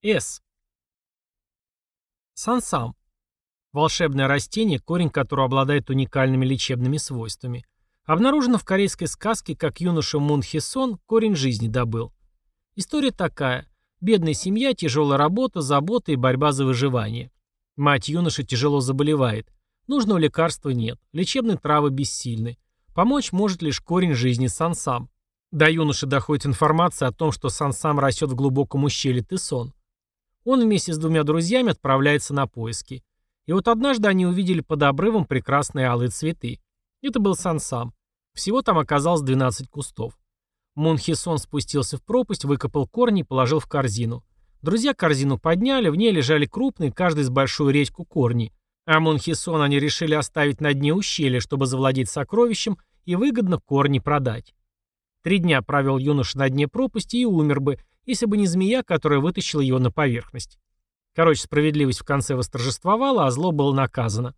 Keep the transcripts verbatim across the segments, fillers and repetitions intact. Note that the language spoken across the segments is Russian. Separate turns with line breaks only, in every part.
С. Сансам. Волшебное растение, корень которого обладает уникальными лечебными свойствами. Обнаружено в корейской сказке, как юноша Мун Хе Сон корень жизни добыл. История такая. Бедная семья, тяжелая работа, забота и борьба за выживание. Мать юноши тяжело заболевает. Нужного лекарства нет. Лечебные травы бессильны. Помочь может лишь корень жизни Сансам. До юноши доходит информация о том, что Сансам растет в глубоком ущелье Тэсон. Он вместе с двумя друзьями отправляется на поиски. И вот однажды они увидели под обрывом прекрасные алые цветы. Это был Сансам. Всего там оказалось двенадцать кустов. Мун Хе Сон спустился в пропасть, выкопал корни и положил в корзину. Друзья корзину подняли, в ней лежали крупные, каждый с большую редьку корни. А Мун Хе Сон они решили оставить на дне ущелья, чтобы завладеть сокровищем и выгодно корни продать. Три дня провел юноша на дне пропасти и умер бы, если бы не змея, которая вытащила его на поверхность. Короче, справедливость в конце восторжествовала, а зло было наказано.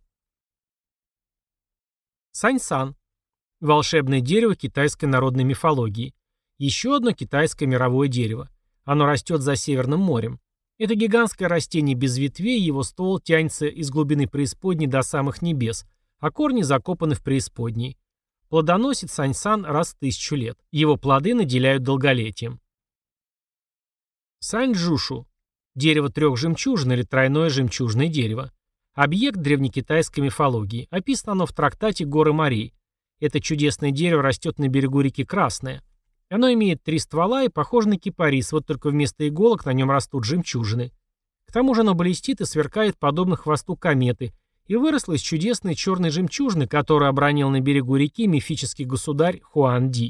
Саньсан. Волшебное дерево китайской народной мифологии. Еще одно китайское мировое дерево. Оно растет за Северным морем. Это гигантское растение без ветвей, его ствол тянется из глубины преисподней до самых небес, а корни закопаны в преисподней. Плодоносит саньсан раз в тысячу лет. Его плоды наделяют долголетием. Саньчжушу. Дерево трех жемчужин или тройное жемчужное дерево. Объект древнекитайской мифологии. Описано оно в трактате «Горы морей». Это чудесное дерево растет на берегу реки Красная. Оно имеет три ствола и похоже на кипарис, вот только вместо иголок на нем растут жемчужины. К тому же оно блестит и сверкает подобно хвосту кометы, и выросло из чудесной черной жемчужины, которую обронил на берегу реки мифический государь Хуан Ди.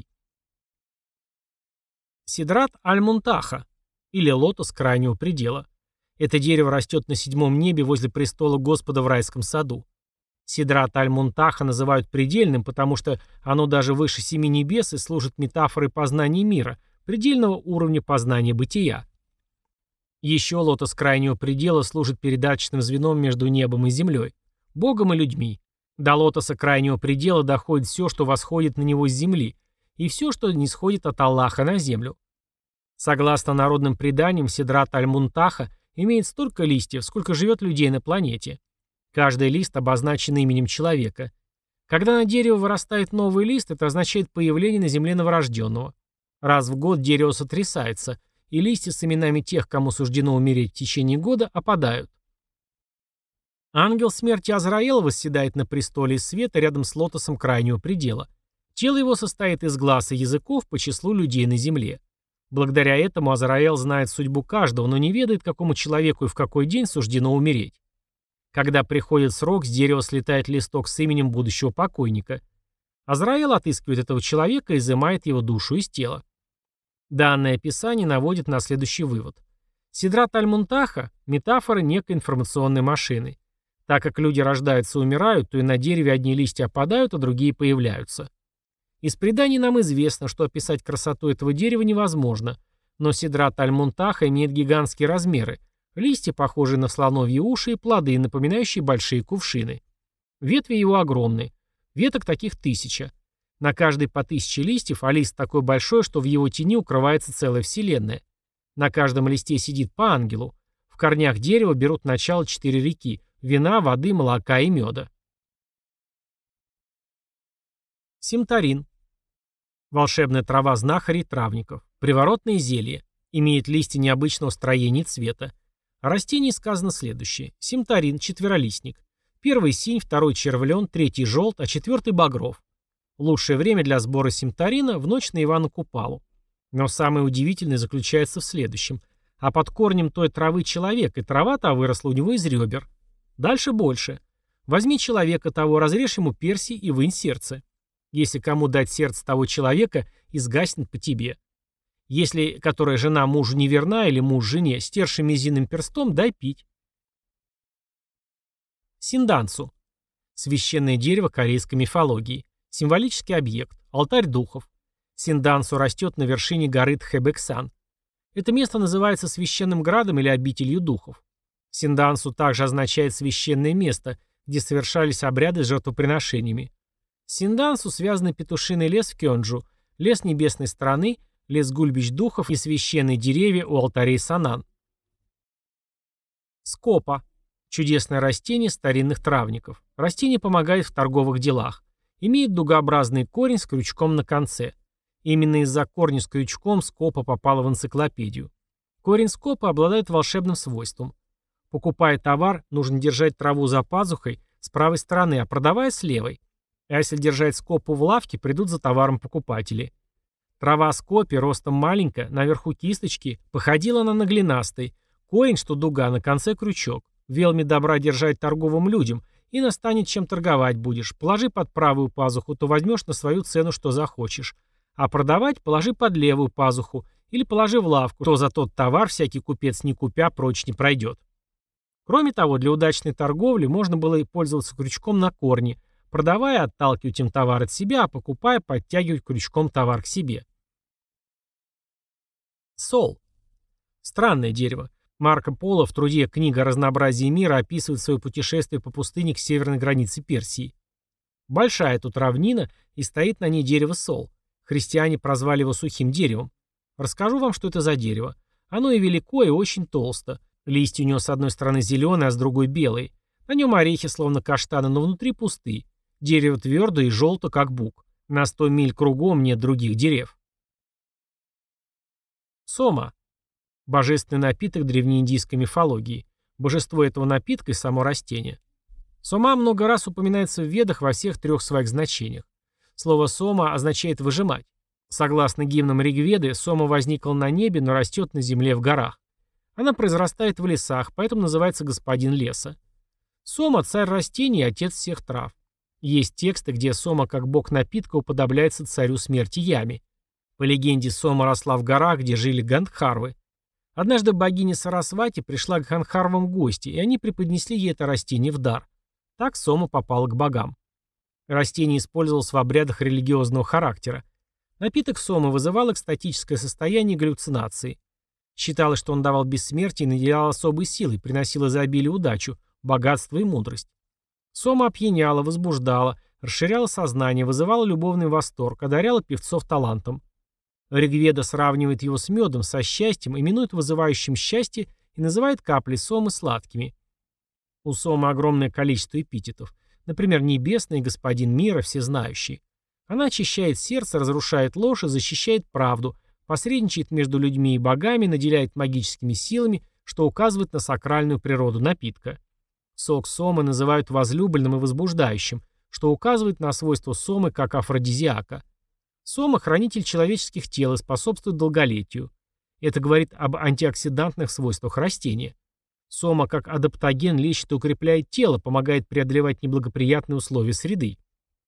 Сидрат аль-Мунтаха, или лотос крайнего предела. Это дерево растет на седьмом небе возле престола Господа в райском саду. Сидрат аль-Мунтаха называют предельным, потому что оно даже выше семи небес и служит метафорой познания мира, предельного уровня познания бытия. Еще лотос крайнего предела служит передаточным звеном между небом и землей, Богом и людьми. До лотоса крайнего предела доходит все, что восходит на него с земли, и все, что нисходит от Аллаха на землю. Согласно народным преданиям, Сидрат аль-Мунтаха имеет столько листьев, сколько живет людей на планете. Каждый лист обозначен именем человека. Когда на дерево вырастает новый лист, это означает появление на земле новорожденного. Раз в год дерево сотрясается, и листья с именами тех, кому суждено умереть в течение года, опадают. Ангел смерти Азраил восседает на престоле из света рядом с лотосом крайнего предела. Тело его состоит из глаз и языков по числу людей на земле. Благодаря этому Азраил знает судьбу каждого, но не ведает, какому человеку и в какой день суждено умереть. Когда приходит срок, с дерева слетает листок с именем будущего покойника. Азраил отыскивает этого человека и изымает его душу из тела. Данное описание наводит на следующий вывод. Сидрат аль-Мунтаха – метафора некой информационной машины. Так как люди рождаются и умирают, то и на дереве одни листья опадают, а другие появляются. Из преданий нам известно, что описать красоту этого дерева невозможно, но Сидрат аль-Мунтаха имеет гигантские размеры, листья, похожие на слоновьи уши, и плоды, напоминающие большие кувшины. Ветви его огромны. Веток таких тысяча. На каждой по тысяче листьев, а лист такой большой, что в его тени укрывается целая вселенная. На каждом листе сидит по ангелу. В корнях дерева берут начало четыре реки – вина, воды, молока и меда. Симтарин. Волшебная трава знахарей и травников. Приворотное зелье. Имеет листья необычного строения и цвета. О растении сказано следующее. Симтарин – четверолистник. Первый синь, второй червлен, третий желт, а четвертый багров. Лучшее время для сбора симтарина – в ночь на Ивана Купалу. Но самое удивительное заключается в следующем. А под корнем той травы человек, и трава-то выросла у него из ребер. Дальше больше. Возьми человека того, разрежь ему перси и вынь сердце. Если кому дать сердце того человека, изгаснет по тебе. Если, которая жена мужу неверна или муж жене, стерши мизинным перстом, дай пить. Синдансу. Священное дерево корейской мифологии. Символический объект. Алтарь духов. Синдансу растет на вершине горы Тхэбэксан. Это место называется священным градом или обителью духов. Синдансу также означает священное место, где совершались обряды с жертвоприношениями. С Синдансу связаны петушиный лес в Кёнджу, лес небесной страны, лес гульбищ духов и священные деревья у алтарей Санан. Скопа. Чудесное растение старинных травников. Растение помогает в торговых делах. Имеет дугообразный корень с крючком на конце. Именно из-за корня с крючком скопа попала в энциклопедию. Корень скопа обладает волшебным свойством. Покупая товар, нужно держать траву за пазухой с правой стороны, а продавая с левой. А если держать скопу в лавке, придут за товаром покупатели. Трава скопи ростом маленькая, наверху кисточки, походила она на глинастой. Корень, что дуга, на конце крючок. Велми добра держать торговым людям, и настанет чем торговать будешь. Положи под правую пазуху, то возьмешь на свою цену, что захочешь. А продавать положи под левую пазуху, или положи в лавку, то за тот товар всякий купец не купя прочь не пройдет. Кроме того, для удачной торговли можно было и пользоваться крючком на корне, продавая, отталкивать им товар от себя, а покупая, подтягивать крючком товар к себе. Сол. Странное дерево. Марко Поло в труде «Книга о разнообразии мира» описывает свое путешествие по пустыне к северной границе Персии. Большая тут равнина, и стоит на ней дерево сол. Христиане прозвали его сухим деревом. Расскажу вам, что это за дерево. Оно и велико, и очень толсто. Листья у него с одной стороны зеленые, а с другой белые. На нем орехи, словно каштаны, но внутри пустые. Дерево твердое и желто, как бук. На сто миль кругом нет других дерев. Сома. Божественный напиток древнеиндийской мифологии. Божество этого напитка и само растение. Сома много раз упоминается в Ведах во всех трех своих значениях. Слово «сома» означает «выжимать». Согласно гимнам Ригведы, сома возникла на небе, но растет на земле в горах. Она произрастает в лесах, поэтому называется господин леса. Сома – царь растений и отец всех трав. Есть тексты, где сома как бог напитка уподобляется царю смерти Яме. По легенде, сома росла в горах, где жили гандхарвы. Однажды богиня Сарасвати пришла к гандхарвам в гости, и они преподнесли ей это растение в дар. Так сома попала к богам. Растение использовалось в обрядах религиозного характера. Напиток сомы вызывал экстатическое состояние и галлюцинации. Считалось, что он давал бессмертие и наделял особой силой, приносил изобилие, удачу, богатство и мудрость. Сома опьяняла, возбуждала, расширяла сознание, вызывала любовный восторг, одаряла певцов талантом. Ригведа сравнивает его с медом, со счастьем, именует вызывающим счастье и называет капли сомы сладкими. У сомы огромное количество эпитетов. Например, небесный, господин мира, всезнающий. Она очищает сердце, разрушает ложь и защищает правду, посредничает между людьми и богами, наделяет магическими силами, что указывает на сакральную природу напитка. Сок сомы называют возлюбленным и возбуждающим, что указывает на свойство сомы как афродизиака. Сома – хранитель человеческих тел и способствует долголетию. Это говорит об антиоксидантных свойствах растения. Сома как адаптоген лечит и укрепляет тело, помогает преодолевать неблагоприятные условия среды.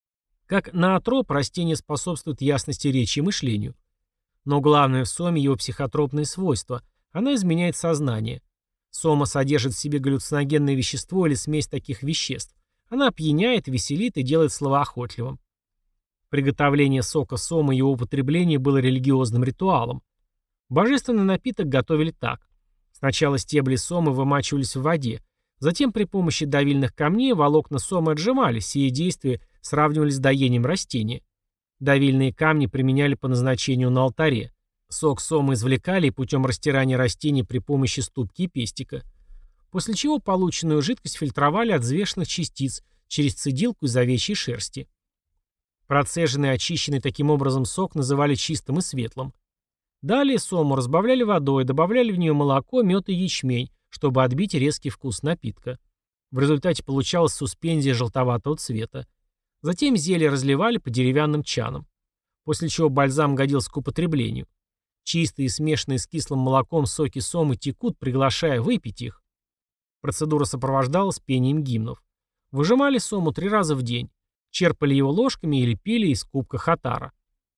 Как ноотроп, растение способствует ясности речи и мышлению. Но главное в соме его психотропные свойства. Она изменяет сознание. Сома содержит в себе галлюциногенное вещество или смесь таких веществ. Она опьяняет, веселит и делает словоохотливым. Приготовление сока сомы и его употребление было религиозным ритуалом. Божественный напиток готовили так. Сначала стебли сомы вымачивались в воде, затем при помощи давильных камней волокна сомы отжимались, сие действия сравнивались с доением растения. Давильные камни применяли по назначению на алтаре. Сок сомы извлекали и путем растирания растений при помощи ступки и пестика. После чего полученную жидкость фильтровали от взвешенных частиц через цедилку из овечьей шерсти. Процеженный и очищенный таким образом сок называли чистым и светлым. Далее сому разбавляли водой, добавляли в нее молоко, мед и ячмень, чтобы отбить резкий вкус напитка. В результате получалась суспензия желтоватого цвета. Затем зелье разливали по деревянным чанам. После чего бальзам годился к употреблению. Чистые и смешанные с кислым молоком соки сомы текут, приглашая выпить их. Процедура сопровождалась пением гимнов. Выжимали сому три раза в день. Черпали его ложками или пили из кубка хатара.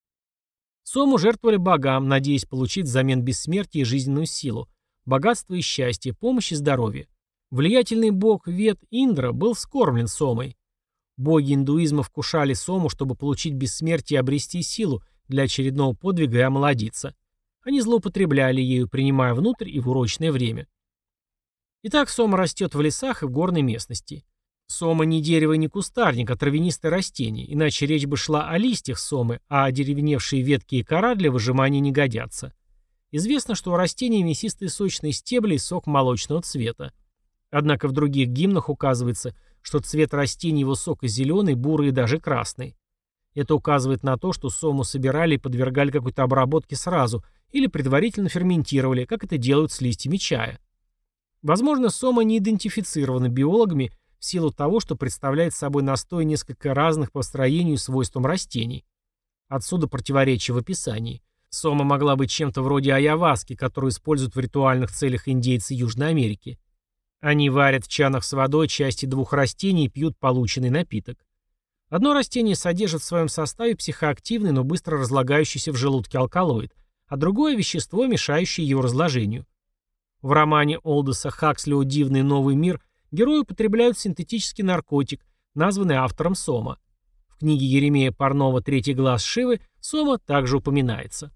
Сому жертвовали богам, надеясь получить взамен бессмертие и жизненную силу, богатство и счастье, помощь и здоровье. Влиятельный бог Вед Индра был вскормлен сомой. Боги индуизма вкушали сому, чтобы получить бессмертие и обрести силу для очередного подвига и омолодиться. Они злоупотребляли ею, принимая внутрь и в урочное время. Итак, сома растет в лесах и в горной местности. Сома не дерево и не кустарник, а травянистое растение, иначе речь бы шла о листьях сомы, а одеревеневшие ветки и кора для выжимания не годятся. Известно, что у растения мясистые сочные стебли и сок молочного цвета. Однако в других гимнах указывается, что цвет растений высоко-зеленый, бурый и даже красный. Это указывает на то, что сому собирали и подвергали какой-то обработке сразу или предварительно ферментировали, как это делают с листьями чая. Возможно, сома не идентифицирована биологами в силу того, что представляет собой настой несколько разных по строению и свойствам растений. Отсюда противоречие в описании. Сома могла быть чем-то вроде айаваски, которую используют в ритуальных целях индейцы Южной Америки. Они варят в чанах с водой части двух растений и пьют полученный напиток. Одно растение содержит в своем составе психоактивный, но быстро разлагающийся в желудке алкалоид, а другое – вещество, мешающее его разложению. В романе Олдоса Хаксли «О дивный новый мир» герои употребляют синтетический наркотик, названный автором сома. В книге Еремея Парнова «Третий глаз Шивы» сома также упоминается.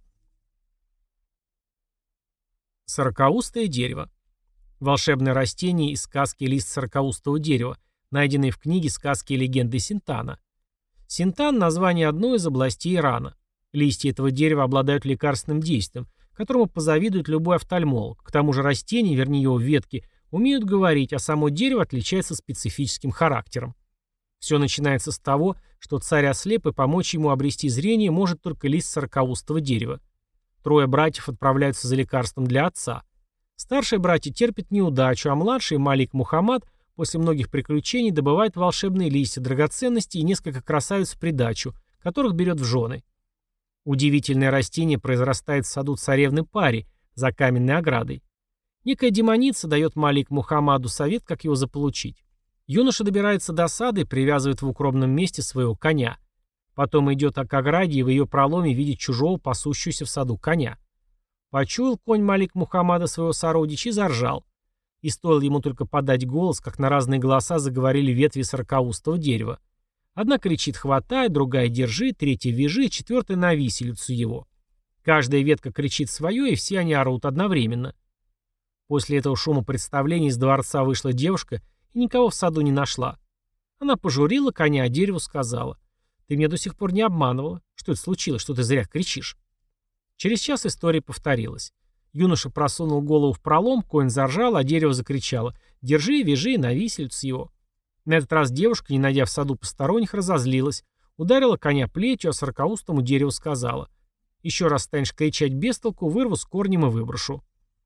Сорокаустое дерево. Волшебное растение из сказки «Лист сорокаустого дерева», найденной в книге «Сказки и легенды Синтана». Синтан – название одной из областей Ирана. Листья этого дерева обладают лекарственным действием, которому позавидует любой офтальмолог. К тому же растения, вернее его ветки, умеют говорить, а само дерево отличается специфическим характером. Все начинается с того, что царь ослеп, и помочь ему обрести зрение может только лист сорокаустого дерева. Трое братьев отправляются за лекарством для отца. Старшие братья терпят неудачу, а младший, Малик Мухаммад, после многих приключений добывает волшебные листья, драгоценности и несколько красавиц в придачу, которых берет в жены. Удивительное растение произрастает в саду царевны Пари, за каменной оградой. Некая демоница дает Малик Мухаммаду совет, как его заполучить. Юноша добирается до сада и привязывает в укромном месте своего коня. Потом идет к ограде и в ее проломе видит чужого, пасущегося в саду коня. Почуял конь Малик Мухаммада своего сородича и заржал. И стоило ему только подать голос, как на разные голоса заговорили ветви сорокаустого дерева. Одна кричит «хватай», другая «держи», третья «вяжи», четвертая «на виселицу его». Каждая ветка кричит свое, и все они орут одновременно. После этого шума представления из дворца вышла девушка и никого в саду не нашла. Она пожурила коня, а дереву сказала: «Ты меня до сих пор не обманывала. Что это случилось, что ты зря кричишь?» Через час история повторилась. Юноша просунул голову в пролом, конь заржал, а дерево закричало: «Держи, вяжи, на виселицу его». На этот раз девушка, не найдя в саду посторонних, разозлилась, ударила коня плетью, а сорокаустому дереву сказала: «Еще раз станешь кричать без толку, вырву с корнем и выброшу».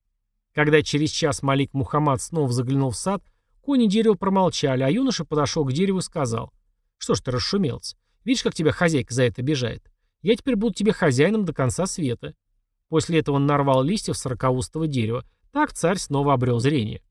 Когда через час Малик Мухаммад снова заглянул в сад, кони и дерево промолчали, а юноша подошел к дереву и сказал: «Что ж ты расшумелся? Видишь, как тебя хозяйка за это обижает? Я теперь буду тебе хозяином до конца света». После этого он нарвал листьев сорокаустого дерева. Так царь снова обрел зрение.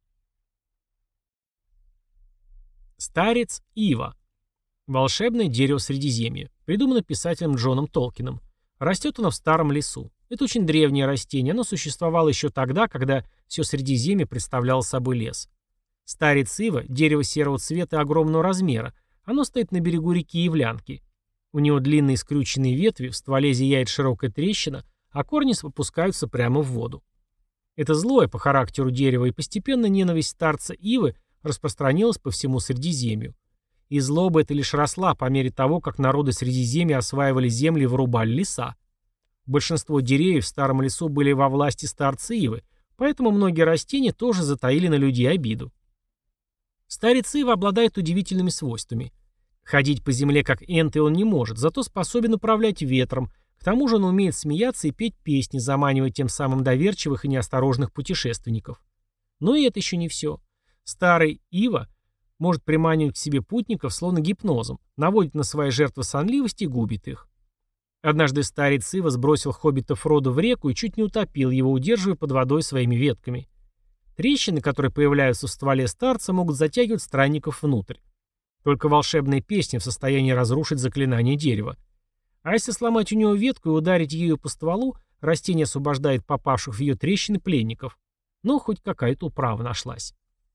Старец Ива. Волшебное дерево Средиземья. Придумано писателем Джоном Толкином. Растет оно в старом лесу. Это очень древнее растение. Оно существовало еще тогда, когда все Средиземье представляло собой лес. Старец Ива – дерево серого цвета и огромного размера. Оно стоит на берегу реки Являнки. У него длинные скрюченные ветви, в стволе зияет широкая трещина, а корни опускаются прямо в воду. Это злое по характеру дерево, и постепенно ненависть старца Ивы распространилась по всему Средиземью. И злоба эта лишь росла по мере того, как народы Средиземья осваивали земли и вырубали леса. Большинство деревьев в старом лесу были во власти старца Ивы, поэтому многие растения тоже затаили на людей обиду. Старец Ива обладает удивительными свойствами. Ходить по земле как энты он не может, зато способен управлять ветром. К тому же он умеет смеяться и петь песни, заманивая тем самым доверчивых и неосторожных путешественников. Но и это еще не все. Старый Ива может приманивать к себе путников словно гипнозом, наводит на свои жертвы сонливость и губит их. Однажды старец Ива сбросил хоббита Фродо в реку и чуть не утопил его, удерживая под водой своими ветками. Трещины, которые появляются в стволе старца, могут затягивать странников внутрь. Только волшебная песня в состоянии разрушить заклинание дерева. А если сломать у него ветку и ударить ею по стволу, растение освобождает попавших в ее трещины пленников. Но хоть какая-то управа нашлась.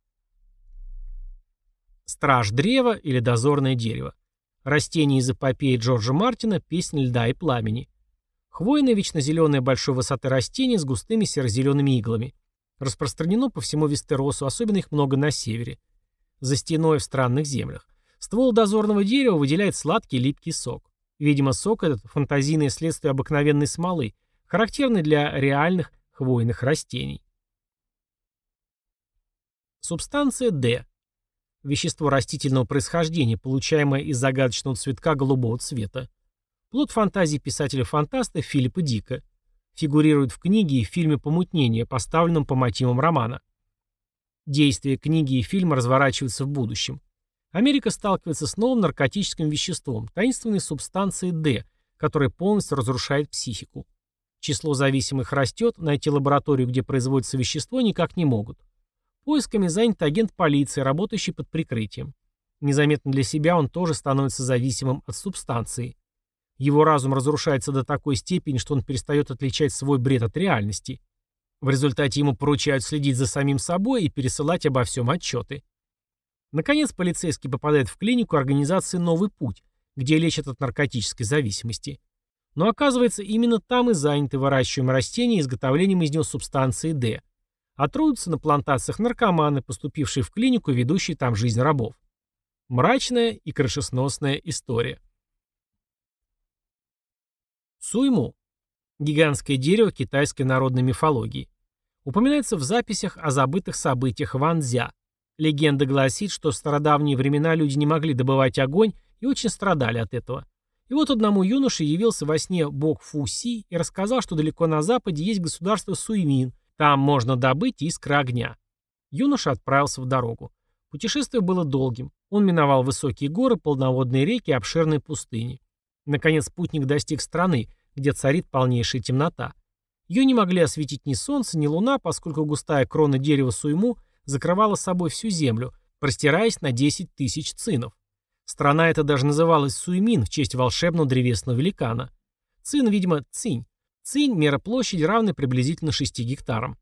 Страж древа или дозорное дерево. Растение из эпопеи Джорджа Мартина «Песнь льда и пламени». Хвойное вечнозеленое большой высоты растение с густыми серо-зелеными иглами. Распространено по всему Вестеросу, особенно их много на севере. За стеной в странных землях. Ствол дозорного дерева выделяет сладкий липкий сок. Видимо, сок этот – фантазийное следствие обыкновенной смолы, характерный для реальных хвойных растений. Субстанция D. Вещество растительного происхождения, получаемое из загадочного цветка голубого цвета. Плод фантазии писателя-фантаста Филиппа Дика. Фигурирует в книге и фильме «Помутнение», поставленном по мотивам романа. Действие книги и фильма разворачиваются в будущем. Америка сталкивается с новым наркотическим веществом, таинственной субстанцией D, которая полностью разрушает психику. Число зависимых растет, найти лабораторию, где производится вещество, никак не могут. Поисками занят агент полиции, работающий под прикрытием. Незаметно для себя он тоже становится зависимым от субстанции. Его разум разрушается до такой степени, что он перестает отличать свой бред от реальности. В результате ему поручают следить за самим собой и пересылать обо всем отчеты. Наконец, полицейский попадает в клинику организации «Новый путь», где лечат от наркотической зависимости. Но оказывается, именно там и заняты выращиванием растений и изготовлением из него субстанции D. А трудятся на плантациях наркоманы, поступившие в клинику и ведущие там жизнь рабов. Мрачная и крышесносная история. Суйму. Гигантское дерево китайской народной мифологии. Упоминается в записях о забытых событиях Ванзя. Легенда гласит, что в стародавние времена люди не могли добывать огонь и очень страдали от этого. И вот одному юноше явился во сне бог Фу-Си и рассказал, что далеко на западе есть государство Суймин, там можно добыть искры огня. Юноша отправился в дорогу. Путешествие было долгим. Он миновал высокие горы, полноводные реки и обширные пустыни. Наконец путник достиг страны, где царит полнейшая темнота. Ее не могли осветить ни солнце, ни луна, поскольку густая крона дерева Суйму закрывала собой всю землю, простираясь на десять тысяч цинов. Страна эта даже называлась Суймин в честь волшебного древесного великана. Цин, видимо, цинь. Цинь – мера площади, равная приблизительно шести гектарам.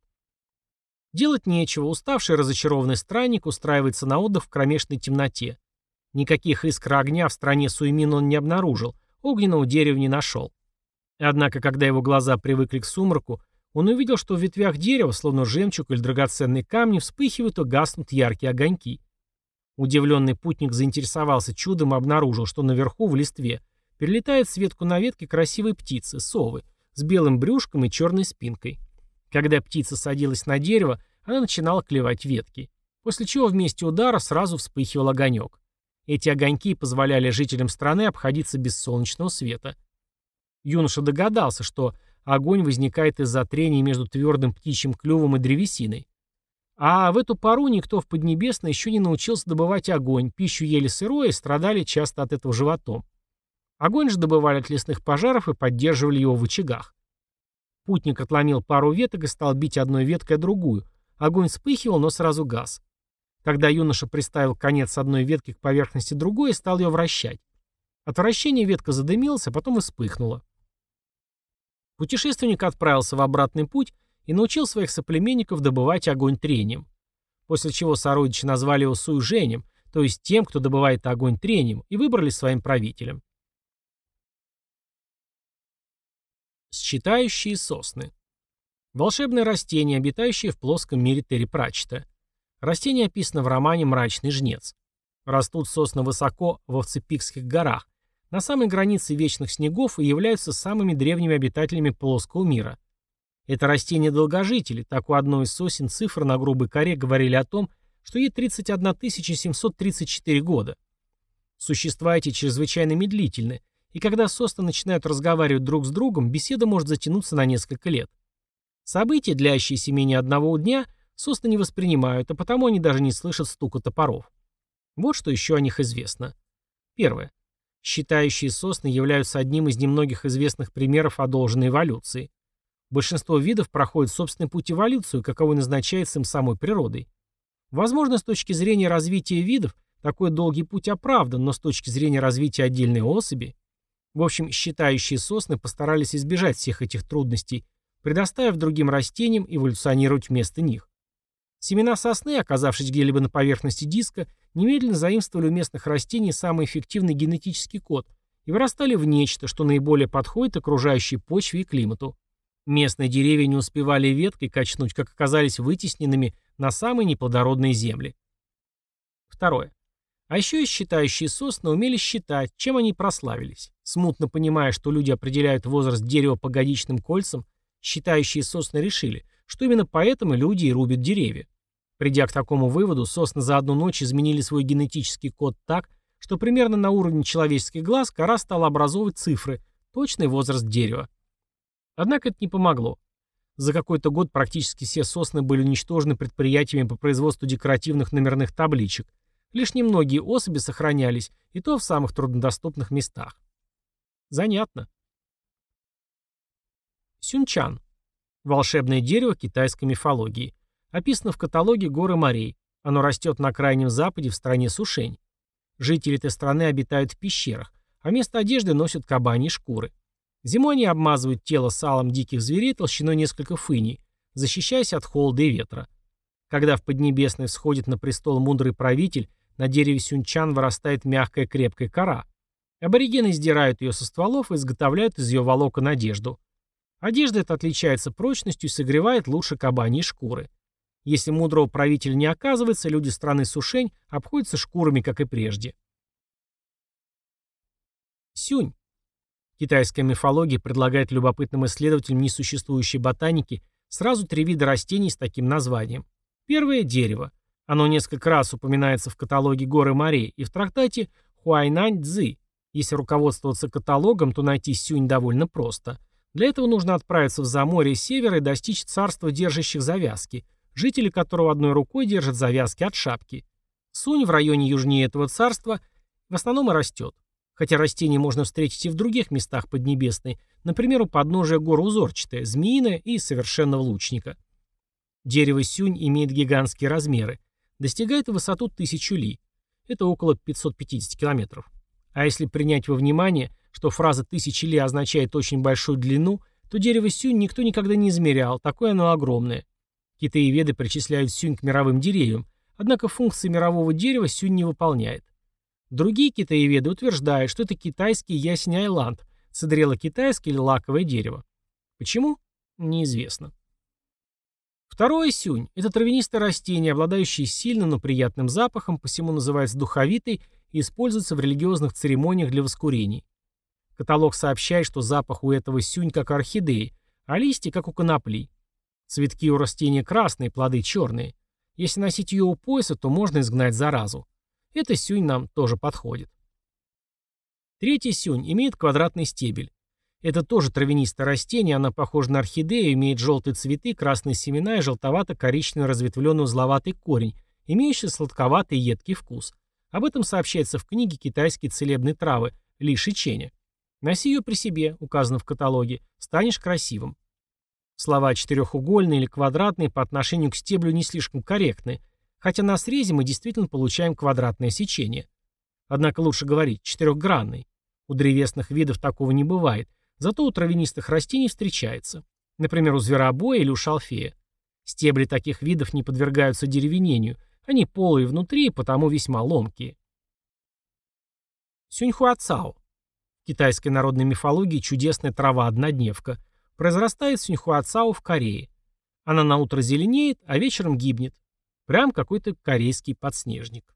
Делать нечего, уставший разочарованный странник устраивается на отдых в кромешной темноте. Никаких искр огня в стране Суймин он не обнаружил, огненного дерева не нашел. Однако, когда его глаза привыкли к сумраку, он увидел, что в ветвях дерева, словно жемчуг или драгоценные камни, вспыхивают и гаснут яркие огоньки. Удивленный путник заинтересовался чудом и обнаружил, что наверху, в листве, перелетает с ветку на ветке красивые птицы, совы, с белым брюшком и черной спинкой. Когда птица садилась на дерево, она начинала клевать ветки, после чего вместе удара сразу вспыхивал огонек. Эти огоньки позволяли жителям страны обходиться без солнечного света. Юноша догадался, что огонь возникает из-за трения между твердым птичьим клювом и древесиной. А в эту пору никто в Поднебесной еще не научился добывать огонь, пищу ели сырой и страдали часто от этого животом. Огонь же добывали от лесных пожаров и поддерживали его в очагах. Путник отломил пару веток и стал бить одной веткой о другую. Огонь вспыхивал, но сразу гас. Тогда юноша приставил конец одной ветки к поверхности другой и стал ее вращать. От вращения ветка задымилась, а потом и вспыхнула. Путешественник отправился в обратный путь и научил своих соплеменников добывать огонь трением. После чего сородичи назвали его Суй-Женем, то есть тем, кто добывает огонь трением, и выбрали своим правителем. Считающие сосны. Волшебное растение, обитающее в плоском мире Терри Пратчетта. Растение описано в романе «Мрачный жнец». Растут сосны высоко в Овцепикских горах, на самой границе вечных снегов и являются самыми древними обитателями плоского мира. Это растение долгожители, так у одной из сосен цифры на грубой коре говорили о том, что ей тридцать одна тысяча семьсот тридцать четыре года. Существа эти чрезвычайно медлительны, и когда сосны начинают разговаривать друг с другом, беседа может затянуться на несколько лет. События, длящиеся менее одного дня, сосны не воспринимают, а потому они даже не слышат стука топоров. Вот что еще о них известно. Первое. Считающие сосны являются одним из немногих известных примеров одолженной эволюции. Большинство видов проходит собственный путь эволюции, каковой назначается им самой природой. Возможно, с точки зрения развития видов, такой долгий путь оправдан, но с точки зрения развития отдельной особи... В общем, считающие сосны постарались избежать всех этих трудностей, предоставив другим растениям эволюционировать вместо них. Семена сосны, оказавшись где-либо на поверхности диска, немедленно заимствовали у местных растений самый эффективный генетический код и вырастали в нечто, что наиболее подходит окружающей почве и климату. Местные деревья не успевали веткой качнуть, как оказались вытесненными на самые неплодородные земли. Второе. А еще и считающие сосны умели считать, чем они прославились. Смутно понимая, что люди определяют возраст дерева по годичным кольцам, считающие сосны решили, что именно поэтому люди и рубят деревья. Придя к такому выводу, сосны за одну ночь изменили свой генетический код так, что примерно на уровне человеческих глаз кора стала образовывать цифры, точный возраст дерева. Однако это не помогло. За какой-то год практически все сосны были уничтожены предприятиями по производству декоративных номерных табличек. Лишь немногие особи сохранялись, и то в самых труднодоступных местах. Занятно. Сюнчан. Волшебное дерево китайской мифологии. Описано в каталоге «Гор и морей». Оно растет на Крайнем Западе в стране Сушень. Жители этой страны обитают в пещерах, а вместо одежды носят кабаньи шкуры. Зимой они обмазывают тело салом диких зверей толщиной несколько фыней, защищаясь от холода и ветра. Когда в Поднебесной всходит на престол мудрый правитель, на дереве сюнчан вырастает мягкая крепкая кора. Аборигены сдирают ее со стволов и изготовляют из ее волокон одежду. Одежда эта отличается прочностью и согревает лучше кабаньей шкуры. Если мудрого правителя не оказывается, люди страны Сушень обходятся шкурами, как и прежде. Сюнь. Китайская мифология предлагает любопытным исследователям несуществующей ботаники сразу три вида растений с таким названием. Первое – дерево. Оно несколько раз упоминается в каталоге «Гор и морей» и в трактате «Хуайнань Цзы». Если руководствоваться каталогом, то найти сюнь довольно просто. Для этого нужно отправиться в Заморье севера и достичь царства держащих завязки, жители которого одной рукой держат завязки от шапки. Сунь в районе южнее этого царства в основном и растет. Хотя растение можно встретить и в других местах Поднебесной, например, у подножия гор узорчатое, змеиное и совершенного лучника. Дерево сюнь имеет гигантские размеры, достигает высоту тысячу ли. Это около пятьсот пятьдесят километров. А если принять во внимание, что фраза «тысячи ли» означает очень большую длину, то дерево сюнь никто никогда не измерял, такое оно огромное. Китаеведы причисляют сюнь к мировым деревьям, однако функции мирового дерева сюнь не выполняет. Другие китаеведы утверждают, что это китайский ясень-айланд, цедрело-китайское или лаковое дерево. Почему? Неизвестно. Второе сюнь – это травянистое растение, обладающее сильным, но приятным запахом, посему называется духовитой и используется в религиозных церемониях для воскурений. Каталог сообщает, что запах у этого сюнь как орхидеи, а листья как у конопли. Цветки у растения красные, плоды черные. Если носить ее у пояса, то можно изгнать заразу. Эта сюнь нам тоже подходит. Третья сюнь имеет квадратный стебель. Это тоже травянистое растение, она похожа на орхидею, имеет желтые цветы, красные семена и желтовато-коричневый разветвленный узловатый корень, имеющий сладковатый и едкий вкус. Об этом сообщается в книге «Китайские целебные травы» Ли Шиченя. Носи ее при себе, указано в каталоге, станешь красивым. Слова четырехугольные или квадратные по отношению к стеблю не слишком корректны, хотя на срезе мы действительно получаем квадратное сечение. Однако лучше говорить четырехгранный. У древесных видов такого не бывает, зато у травянистых растений встречается. Например, у зверобоя или у шалфея. Стебли таких видов не подвергаются деревенению, они полые внутри и потому весьма ломкие. Сюньхуацао. В китайской народной мифологии чудесная трава-однодневка. Произрастает сюньхуацао в Корее. Она наутро зеленеет, а вечером гибнет. Прям какой-то корейский подснежник.